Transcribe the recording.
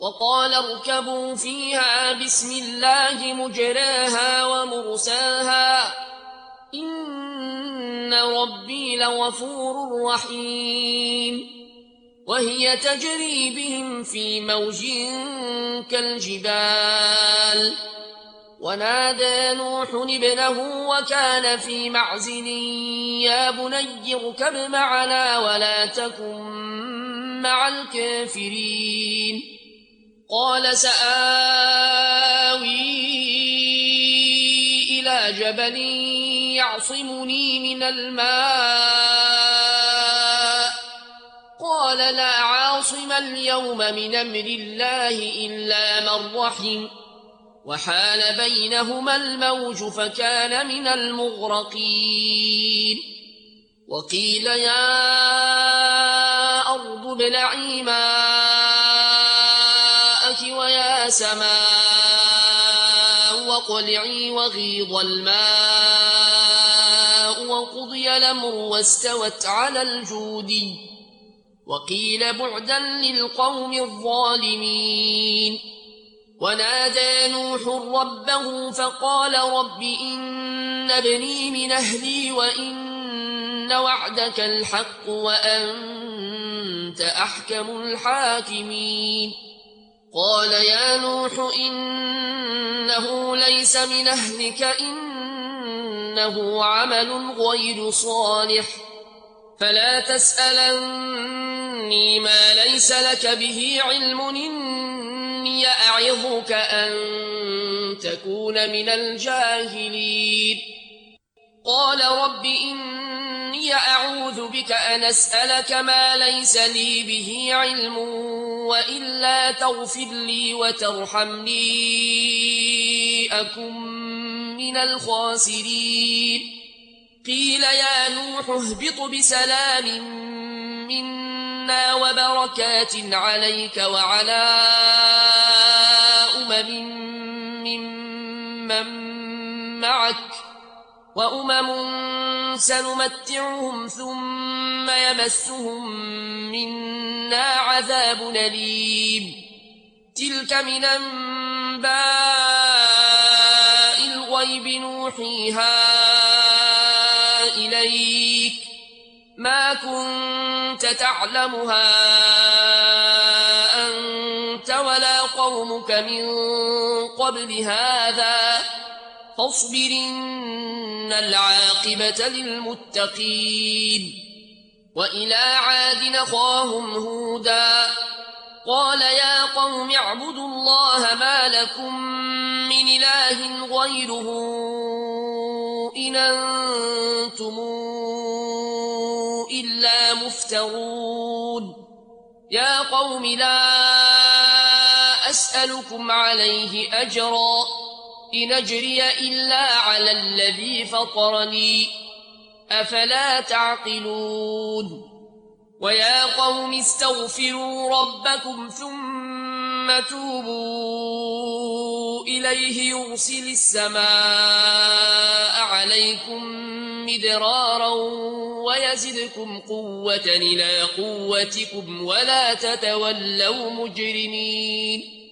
وقال اركبوا فيها بسم الله مجراها ومرساها إن ربي لغفور رحيم وهي تجري بهم في موج كالجبال ونادى نوح ابنه وكان في معزل يا بني اركب معنا ولا تكن مع الكافرين قال سآوي إلى جبل يعصمني من الماء قال لا عاصم اليوم من أمر الله إلا من رحم وحال بينهما الموج فكان من المغرقين وقيل يا أرض ابلعي ماءك ويا سماء واقلعي وغيض الماء وقضي الأمر واستوت على الجودي وقيل بعدا للقوم الظالمين ونادى نوح ربه فقال رب إن ابني من أهلي وإن وعدك الحق وأنت أحكم الحاكمين قال يا نوح إنه ليس من أهلك إنه عمل غير صالح فلا تسألني ما ليس لك به علم إني أعظك أن تكون من الجاهلين قال رب إني أعوذ بك أن أسألك ما ليس لي به علم وإلا تغفر لي وترحمني أكن من الخاسرين قيل يا نوح اهبط بسلام منا وبركات عليك وعلى ممن معك وأمم سنمتعهم ثم يمسهم منا عذاب أليم تلك من أنباء الغيب نوحيها إليك ما كنت تعلمها أنت ولا قومك من قبل هذا فاصبر إن العاقبة للمتقين وإلى عاد أخاهم هودا قال يا قوم اعبدوا الله ما لكم من إله غيره إن أنتم إلا مفترون يا قوم لا أسألكم عليه أجرا إن أجري إلا على الذي فطرني أفلا تعقلون ويا قوم استغفروا ربكم ثم توبوا إليه يرسل السماء عليكم مدرارا ويزدكم قوة إلى قوتكم ولا تتولوا مجرمين